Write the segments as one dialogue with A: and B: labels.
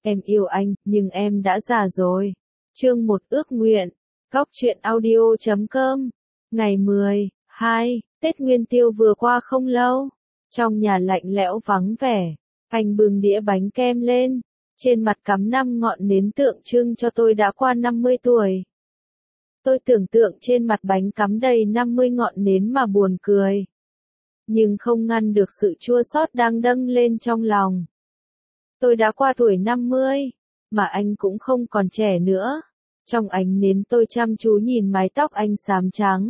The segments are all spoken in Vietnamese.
A: Em yêu anh, nhưng em đã già rồi. Chương 1 ước nguyện. Góc truyện audio.com. Ngày 10, 2, Tết Nguyên Tiêu vừa qua không lâu. Trong nhà lạnh lẽo vắng vẻ, anh bưng đĩa bánh kem lên, trên mặt cắm 5 ngọn nến tượng trưng cho tôi đã qua 50 tuổi. Tôi tưởng tượng trên mặt bánh cắm đầy 50 ngọn nến mà buồn cười. Nhưng không ngăn được sự chua xót đang dâng lên trong lòng. Tôi đã qua tuổi 50, mà anh cũng không còn trẻ nữa. Trong ánh nến tôi chăm chú nhìn mái tóc anh xám trắng.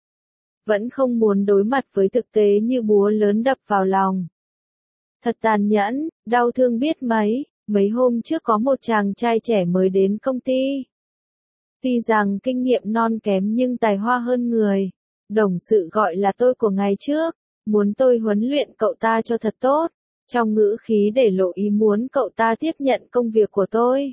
A: Vẫn không muốn đối mặt với thực tế như búa lớn đập vào lòng. Thật tàn nhẫn, đau thương biết mấy. Mấy hôm trước có một chàng trai trẻ mới đến công ty. Tuy rằng kinh nghiệm non kém nhưng tài hoa hơn người. Đồng sự gọi là tôi của ngày trước, muốn tôi huấn luyện cậu ta cho thật tốt. Trong ngữ khí để lộ ý muốn cậu ta tiếp nhận công việc của tôi.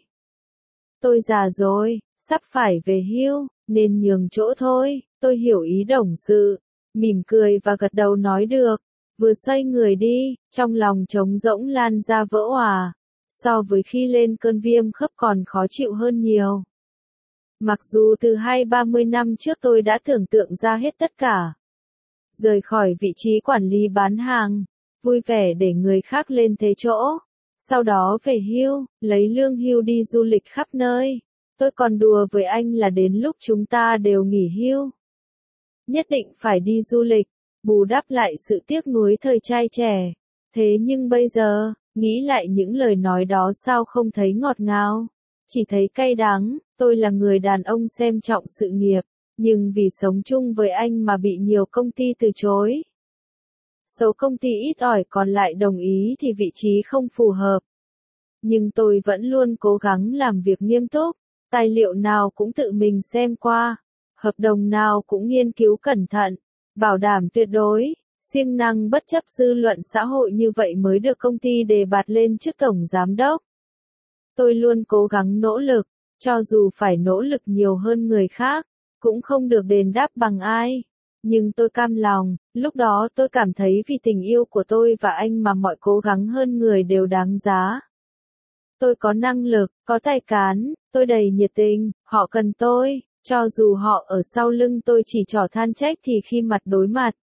A: Tôi già rồi, sắp phải về hưu, nên nhường chỗ thôi. Tôi hiểu ý đồng sự, mỉm cười và gật đầu nói được. Vừa xoay người đi, trong lòng trống rỗng lan ra vỡ òa. So với khi lên cơn viêm khớp còn khó chịu hơn nhiều. Mặc dù từ 20-30 năm trước tôi đã tưởng tượng ra hết tất cả. Rời khỏi vị trí quản lý bán hàng, vui vẻ để người khác lên thế chỗ. Sau đó về hưu, lấy lương hưu đi du lịch khắp nơi. Tôi còn đùa với anh là đến lúc chúng ta đều nghỉ hưu. Nhất định phải đi du lịch, bù đắp lại sự tiếc nuối thời trai trẻ. Thế nhưng bây giờ, nghĩ lại những lời nói đó sao không thấy ngọt ngào, chỉ thấy cay đắng. Tôi là người đàn ông xem trọng sự nghiệp, nhưng vì sống chung với anh mà bị nhiều công ty từ chối. Số công ty ít ỏi còn lại đồng ý thì vị trí không phù hợp. Nhưng tôi vẫn luôn cố gắng làm việc nghiêm túc, tài liệu nào cũng tự mình xem qua, hợp đồng nào cũng nghiên cứu cẩn thận, bảo đảm tuyệt đối, siêng năng bất chấp dư luận xã hội, như vậy mới được công ty đề bạt lên chức tổng giám đốc. Tôi luôn cố gắng nỗ lực, cho dù phải nỗ lực nhiều hơn người khác, cũng không được đền đáp bằng ai. Nhưng tôi cam lòng, lúc đó tôi cảm thấy vì tình yêu của tôi và anh mà mọi cố gắng hơn người đều đáng giá. Tôi có năng lực, có tài cán, tôi đầy nhiệt tình, họ cần tôi, cho dù họ ở sau lưng tôi chỉ trỏ than trách thì khi mặt đối mặt,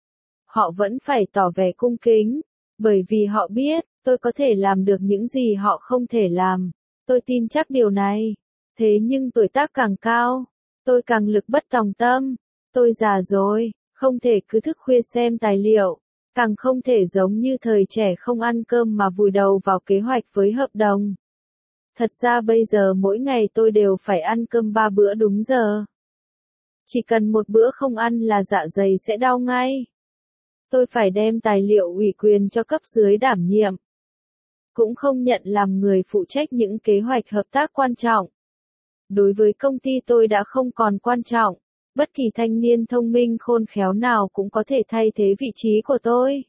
A: họ vẫn phải tỏ vẻ cung kính, bởi vì họ biết, tôi có thể làm được những gì họ không thể làm. Tôi tin chắc điều này. Thế nhưng tuổi tác càng cao, tôi càng lực bất tòng tâm. Tôi già rồi, không thể cứ thức khuya xem tài liệu, càng không thể giống như thời trẻ không ăn cơm mà vùi đầu vào kế hoạch với hợp đồng. Thật ra bây giờ mỗi ngày tôi đều phải ăn cơm 3 bữa đúng giờ. Chỉ cần một bữa không ăn là dạ dày sẽ đau ngay. Tôi phải đem tài liệu ủy quyền cho cấp dưới đảm nhiệm. Cũng không nhận làm người phụ trách những kế hoạch hợp tác quan trọng. Đối với công ty tôi đã không còn quan trọng. Bất kỳ thanh niên thông minh khôn khéo nào cũng có thể thay thế vị trí của tôi.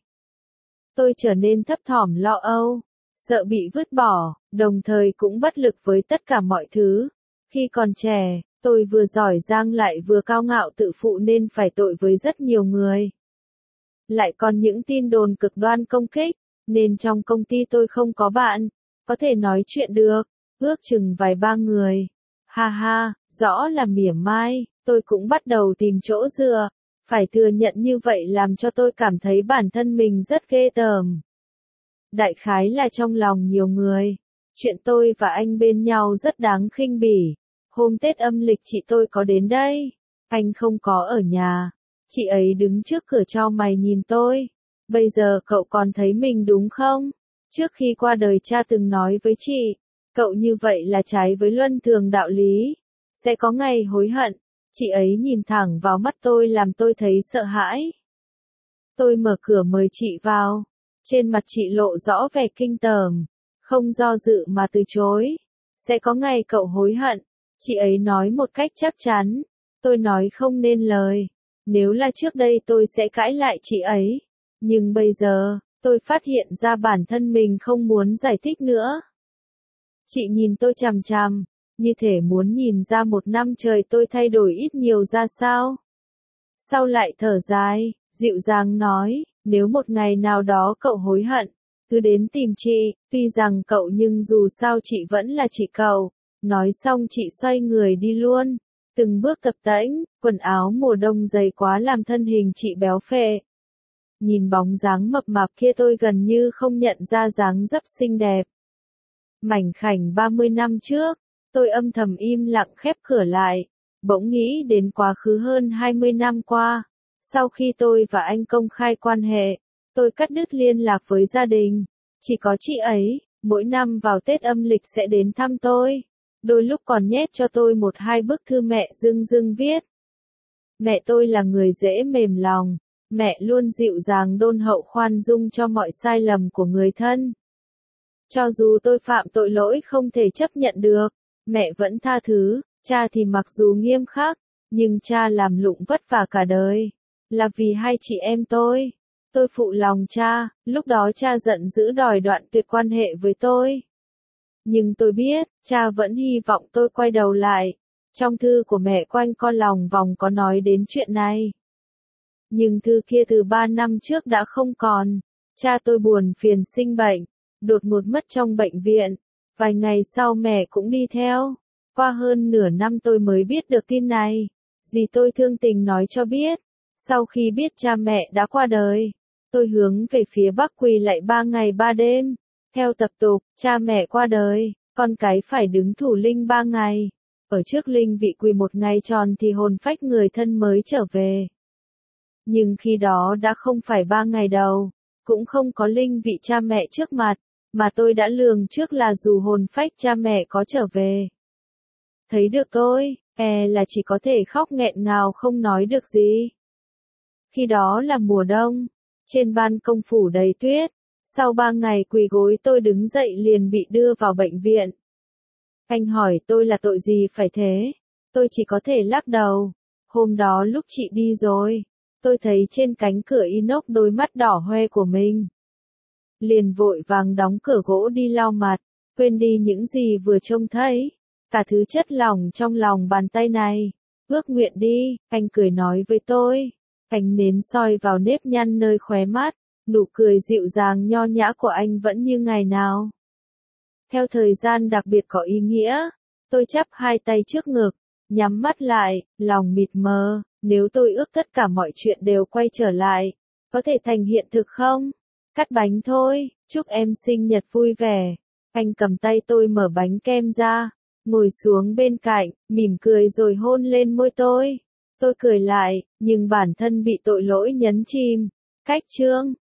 A: Tôi trở nên thấp thỏm lo âu, sợ bị vứt bỏ, đồng thời cũng bất lực với tất cả mọi thứ. Khi còn trẻ, tôi vừa giỏi giang lại vừa cao ngạo tự phụ nên phải tội với rất nhiều người. Lại còn những tin đồn cực đoan công kích, nên trong công ty tôi không có bạn, có thể nói chuyện được, ước chừng vài ba người. Ha ha, rõ là mỉa mai, tôi cũng bắt đầu tìm chỗ dựa, phải thừa nhận như vậy làm cho tôi cảm thấy bản thân mình rất ghê tởm. Đại khái là trong lòng nhiều người, chuyện tôi và anh bên nhau rất đáng khinh bỉ. Hôm Tết âm lịch chị tôi có đến đây, anh không có ở nhà, chị ấy đứng trước cửa chau mày nhìn tôi. Bây giờ cậu còn thấy mình đúng không? Trước khi qua đời cha từng nói với chị, cậu như vậy là trái với luân thường đạo lý, sẽ có ngày hối hận. Chị ấy nhìn thẳng vào mắt tôi làm tôi thấy sợ hãi. Tôi mở cửa mời chị vào, trên mặt chị lộ rõ vẻ kinh tởm, không do dự mà từ chối. Sẽ có ngày cậu hối hận, chị ấy nói một cách chắc chắn. Tôi nói không nên lời, nếu là trước đây tôi sẽ cãi lại chị ấy. Nhưng bây giờ, tôi phát hiện ra bản thân mình không muốn giải thích nữa. Chị nhìn tôi chằm chằm, như thể muốn nhìn ra một năm trời tôi thay đổi ít nhiều ra sao. Sau lại thở dài, dịu dàng nói, nếu một ngày nào đó cậu hối hận, cứ đến tìm chị, tuy rằng cậu nhưng dù sao chị vẫn là chị cậu. Nói xong chị xoay người đi luôn, từng bước tập tễnh, quần áo mùa đông dày quá làm thân hình chị béo phệ. Nhìn bóng dáng mập mạp kia tôi gần như không nhận ra dáng dấp xinh đẹp. Mảnh khảnh 30 năm trước, tôi âm thầm im lặng khép cửa lại, bỗng nghĩ đến quá khứ hơn 20 năm qua. Sau khi tôi và anh công khai quan hệ, tôi cắt đứt liên lạc với gia đình. Chỉ có chị ấy, mỗi năm vào Tết âm lịch sẽ đến thăm tôi. Đôi lúc còn nhét cho tôi một hai bức thư mẹ dưng dưng viết. Mẹ tôi là người dễ mềm lòng, mẹ luôn dịu dàng đôn hậu khoan dung cho mọi sai lầm của người thân. Cho dù tôi phạm tội lỗi không thể chấp nhận được, mẹ vẫn tha thứ. Cha thì mặc dù nghiêm khắc, nhưng cha làm lụng vất vả cả đời, là vì hai chị em tôi. Tôi phụ lòng cha, lúc đó cha giận dữ đòi đoạn tuyệt quan hệ với tôi. Nhưng tôi biết, cha vẫn hy vọng tôi quay đầu lại. Trong thư của mẹ quanh co lòng vòng có nói đến chuyện này. Nhưng thư kia từ 3 năm trước đã không còn. Cha tôi buồn phiền sinh bệnh, đột ngột mất trong bệnh viện. Vài ngày sau mẹ cũng đi theo. Qua hơn nửa năm tôi mới biết được tin này. Dì tôi thương tình nói cho biết. Sau khi biết cha mẹ đã qua đời, tôi hướng về phía Bắc quỳ lạy 3 ngày 3 đêm. Theo tập tục, cha mẹ qua đời, con cái phải đứng thủ linh 3 ngày. Ở trước linh vị quỳ 1 ngày tròn thì hồn phách người thân mới trở về. Nhưng khi đó đã không phải 3 ngày đầu, cũng không có linh vị cha mẹ trước mặt, mà tôi đã lường trước là dù hồn phách cha mẹ có trở về. Thấy được tôi, là chỉ có thể khóc nghẹn ngào không nói được gì. Khi đó là mùa đông, trên ban công phủ đầy tuyết, sau 3 ngày quỳ gối tôi đứng dậy liền bị đưa vào bệnh viện. Anh hỏi tôi là tội gì phải thế, tôi chỉ có thể lắc đầu. Hôm đó lúc chị đi rồi, tôi thấy trên cánh cửa inox đôi mắt đỏ hoe của mình. Liền vội vàng đóng cửa gỗ đi lau mặt, quên đi những gì vừa trông thấy. Cả thứ chất lỏng trong lòng bàn tay này. Ước nguyện đi, anh cười nói với tôi. Ánh nến soi vào nếp nhăn nơi khóe mắt, nụ cười dịu dàng nho nhã của anh vẫn như ngày nào. Theo thời gian đặc biệt có ý nghĩa, tôi chắp hai tay trước ngực, nhắm mắt lại, lòng mịt mờ. Nếu tôi ước tất cả mọi chuyện đều quay trở lại, có thể thành hiện thực không? Cắt bánh thôi, chúc em sinh nhật vui vẻ. Anh cầm tay tôi mở bánh kem ra, ngồi xuống bên cạnh, mỉm cười rồi hôn lên môi tôi. Tôi cười lại, nhưng bản thân bị tội lỗi nhấn chìm. Cách chương